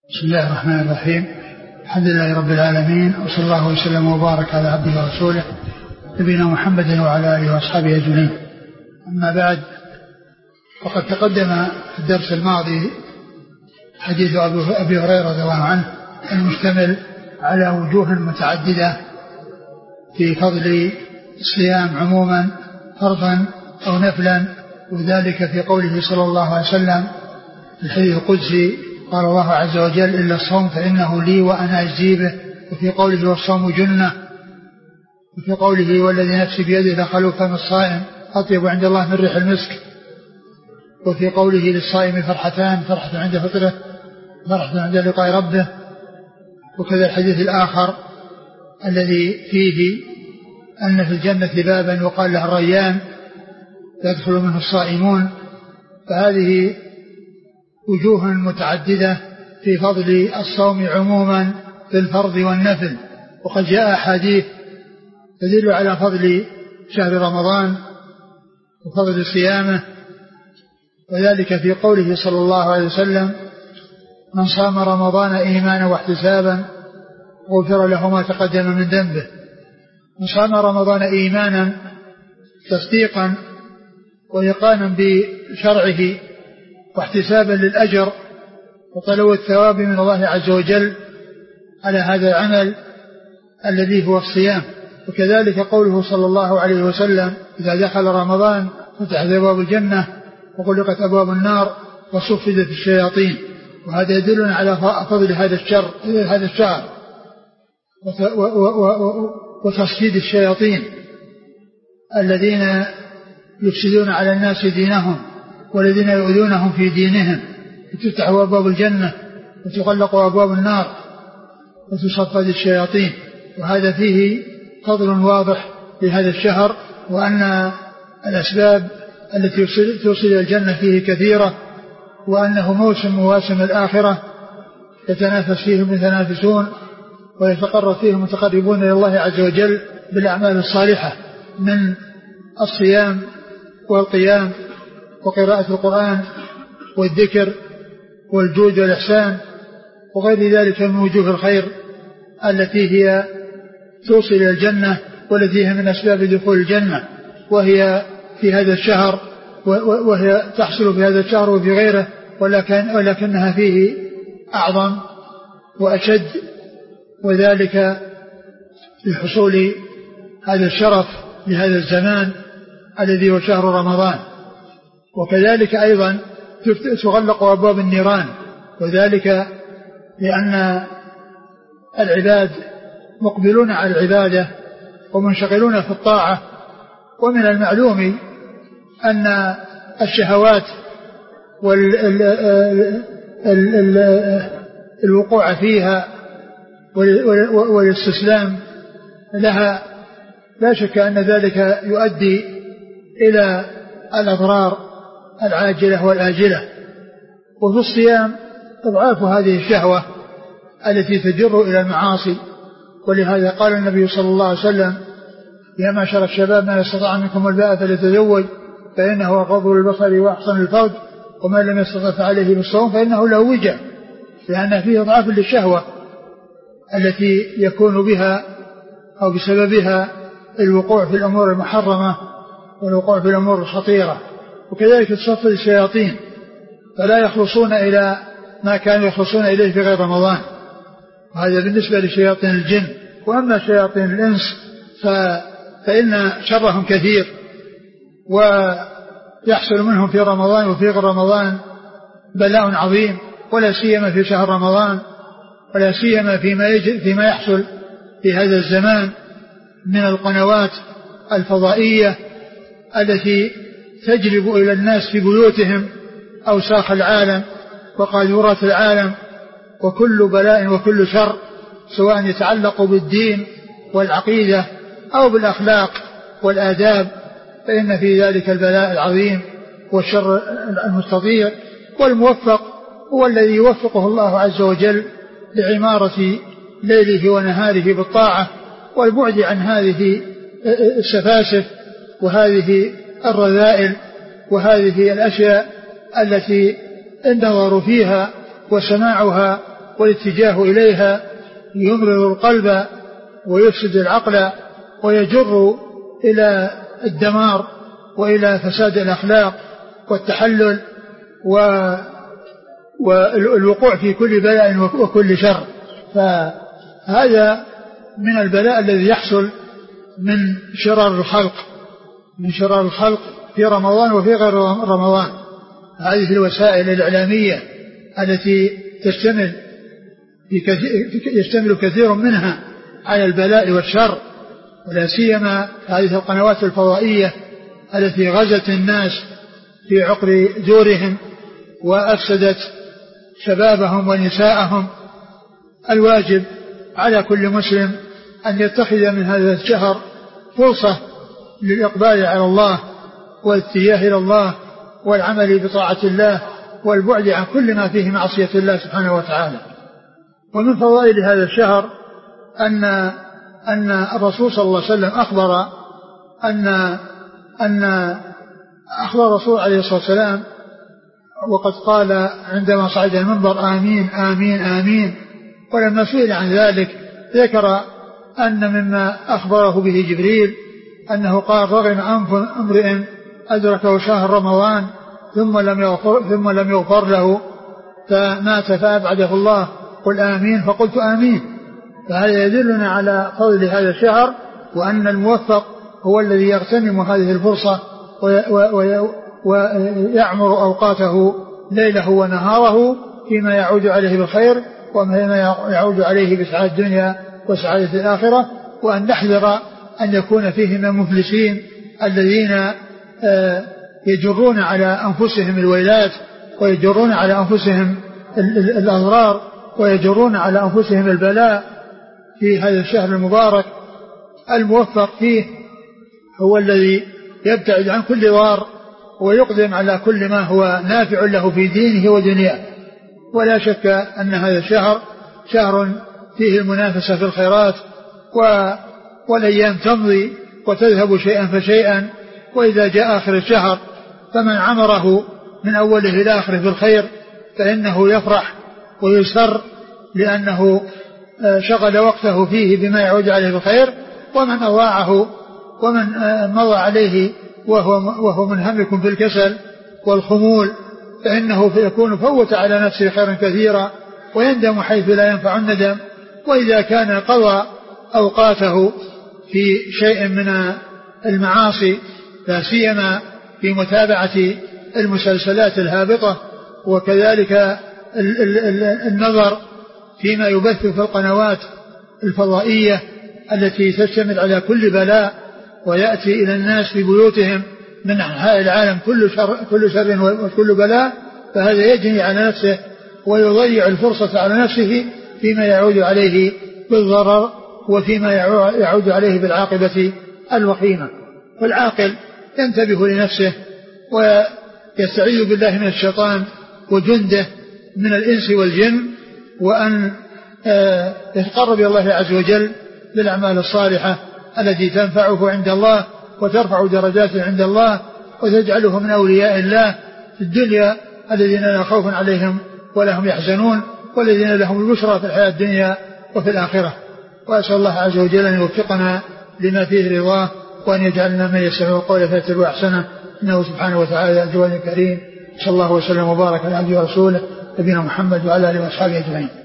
بسم الله الرحمن الرحيم. الحمد لله رب العالمين، وصلى الله وسلم وبارك على عبده ورسوله نبينا محمد وعلى آله وأصحابه أجمعين. أما بعد، فقد تقدم في الدرس الماضي حديث أبي هريرة رضي الله عنه المشتمل على وجوه متعددة في فضل الصيام عموما فرضا أو نفلا، وذلك في قوله صلى الله عليه وسلم في الحديث القدسي: قال الله عز وجل: إلا الصوم فإنه لي وأنا أجزي به. وفي قوله: والصوم جنة. وفي قوله: والذي نفسي بيده لخلوق فم الصائم أطيب عند الله من ريح المسك. وفي قوله: للصائم فرحتان: فرحة عند فطره، فرحة عند لقاء ربه. وكذا الحديث الآخر الذي فيه أن في الجنة بابا يقال له الريان يدخل منه الصائمون. فهذه وجوه متعددة في فضل الصوم عموما في الفرض والنفل. وقد جاء أحاديث تدل على فضل شهر رمضان وفضل صيامه، وذلك في قوله صلى الله عليه وسلم: من صام رمضان إيمانا واحتسابا غفر له ما تقدم من ذنبه. من صام رمضان إيمانا تصديقا ويقانا بشرعه واحتسابا للأجر وطلب الثواب من الله عز وجل على هذا العمل الذي هو الصيام. وكذلك قوله صلى الله عليه وسلم: إذا دخل رمضان فتحت أبواب الجنة وغلقت أبواب النار وصفدت الشياطين. وهذا يدلنا على فضل هذا الشهر وتصفيد الشياطين الذين يفسدون على الناس دينهم والذين يؤذونهم في دينهم. تفتح أبواب الجنة وتغلق أبواب النار وتصفد الشياطين. وهذا فيه فضل واضح لهذا الشهر، وأن الأسباب التي توصل إلى الجنة فيه كثيرة، وأنه موسم الآخرة يتنافس فيه المتنافسون ويتقرب فيه المتقربون إلى الله عز وجل بالأعمال الصالحة من الصيام والقيام وقراءة القرآن والذكر والجود والإحسان وغير ذلك من وجوه الخير التي هي توصل إلى الجنة والتي هي من أسباب دخول الجنة، وهي في هذا الشهر، وهي تحصل في هذا الشهر وفي غيره، ولكنها فيه أعظم وأشد، وذلك لحصول هذا الشرف لهذا الزمان الذي هو شهر رمضان. وكذلك أيضا تغلق أبواب النيران، وذلك لأن العباد مقبلون على العبادة ومنشغلون في الطاعة. ومن المعلوم أن الشهوات والوقوع فيها والاستسلام لها لا شك أن ذلك يؤدي إلى الأضرار العاجلة والآجلة. وفي الصيام إضعاف هذه الشهوة التي تجر إلى المعاصي، ولهذا قال النبي صلى الله عليه وسلم: يا معشر الشباب من استطاع منكم الباءة فليتزوج فإنه أغض للبصر وأحسن للفرج ومن لم يستطع فعليه بالصوم فإنه له وجه، لأن فيه إضعاف للشهوة التي يكون بها أو بسببها الوقوع في الأمور المحرمة والوقوع في الأمور الخطيرة. وكذلك تصفد الشياطين فلا يخلصون إلى ما كانوا يخلصون إليه في غير رمضان، وهذا بالنسبة لشياطين الجن. وأما شياطين الإنس فإن شرهم كثير ويحصل منهم في رمضان وفي غير رمضان بلاء عظيم، ولا سيما في شهر رمضان، ولا سيما فيما يحصل في هذا الزمان من القنوات الفضائية التي تجلب إلى الناس في بيوتهم أوساخ العالم وقاذورات العالم وكل بلاء وكل شر، سواء يتعلق بالدين والعقيدة أو بالأخلاق والآداب، فإن في ذلك البلاء العظيم والشر المستطير. والموفق هو الذي يوفقه الله عز وجل لعمارة ليله ونهاره بالطاعة والبعد عن هذه السفاسف وهذه الرذائل وهذه الأشياء التي النظر فيها وسماعها والاتجاه إليها يمرض القلب ويفسد العقل ويجر إلى الدمار وإلى فساد الأخلاق والتحلل والوقوع في كل بلاء وكل شر. فهذا من البلاء الذي يحصل من شرار الخلق في رمضان وفي غير رمضان. هذه الوسائل الإعلامية التي يشتمل كثير منها على البلاء والشر، ولا سيما هذه القنوات الفضائية التي غزت الناس في عقر دورهم وأفسدت شبابهم ونساءهم. الواجب على كل مسلم أن يتخذ من هذا الشهر فرصة للإقبال على الله والاتجاه إلى الله والعمل بطاعة الله والبعد عن كل ما فيه معصية الله سبحانه وتعالى. ومن فضائل هذا الشهر أن الرسول صلى الله عليه وسلم أخبر الرسول عليه الصلاة والسلام وقد قال عندما صعد المنبر آمين آمين آمين. ولما سئل عن ذلك ذكر أن مما أخبره به جبريل أنه قال رغم أنف امرئ أدركه شهر رمضان ثم لم يغفر له فمات فأبعده الله قل آمين فقلت آمين. فهذا يدلنا على فضل هذا الشهر وأن الموفق هو الذي يغتنم هذه الفرصة ويعمر أوقاته ليله ونهاره فيما يعود عليه بالخير وما يعود عليه بسعادة الدنيا وسعادة الآخرة. وأن نحذر أن يكون فيه من المفلسين الذين يجرون على أنفسهم الويلات ويجرون على أنفسهم الأضرار ويجرون على أنفسهم البلاء في هذا الشهر المبارك. الموفق فيه هو الذي يبتعد عن كل ضار ويقدم على كل ما هو نافع له في دينه ودنياه. ولا شك أن هذا الشهر شهر فيه المنافسة في الخيرات والأيام تمضي وتذهب شيئا فشيئا. وإذا جاء آخر الشهر فمن عمره من أوله إلى آخره في الخير فإنه يفرح ويسر لأنه شغل وقته فيه بما يعود عليه بالخير. ومن أضاعه ومن مضى عليه وهو منهمك في الكسل والخمول فإنه يكون فوت على نفسه خيرا كثيرا ويندم حيث لا ينفع الندم. وإذا كان قضى أوقاته في شيء من المعاصي لا سيما في متابعة المسلسلات الهابطة وكذلك النظر فيما يبث في القنوات الفضائية التي تشتمل على كل بلاء ويأتي إلى الناس في بيوتهم من أنحاء العالم كل شر وكل بلاء، فهذا يجني على نفسه ويضيع الفرصة على نفسه فيما يعود عليه بالضرر وفيما يعود عليه بالعاقبة الوخيمة. والعاقل ينتبه لنفسه ويستعيذ بالله من الشيطان وجنده من الإنس والجن وأن يتقرب إلى الله عز وجل بالأعمال الصالحة التي تنفعه عند الله وترفع درجاته عند الله وتجعله من أولياء الله في الدنيا الذين لا خوف عليهم ولا هم يحزنون والذين لهم البشرى في الحياة الدنيا وفي الآخرة. وأسأل الله عز وجل أن يوفقنا لما فيه رضاه وأن يجعلنا من يستمع القول فيتبع أحسنه إنه سبحانه وتعالى الجواد الكريم. صلى الله وسلم وبارك على عبده ورسوله نبينا محمد وعلى آله وأصحابه أجمعين.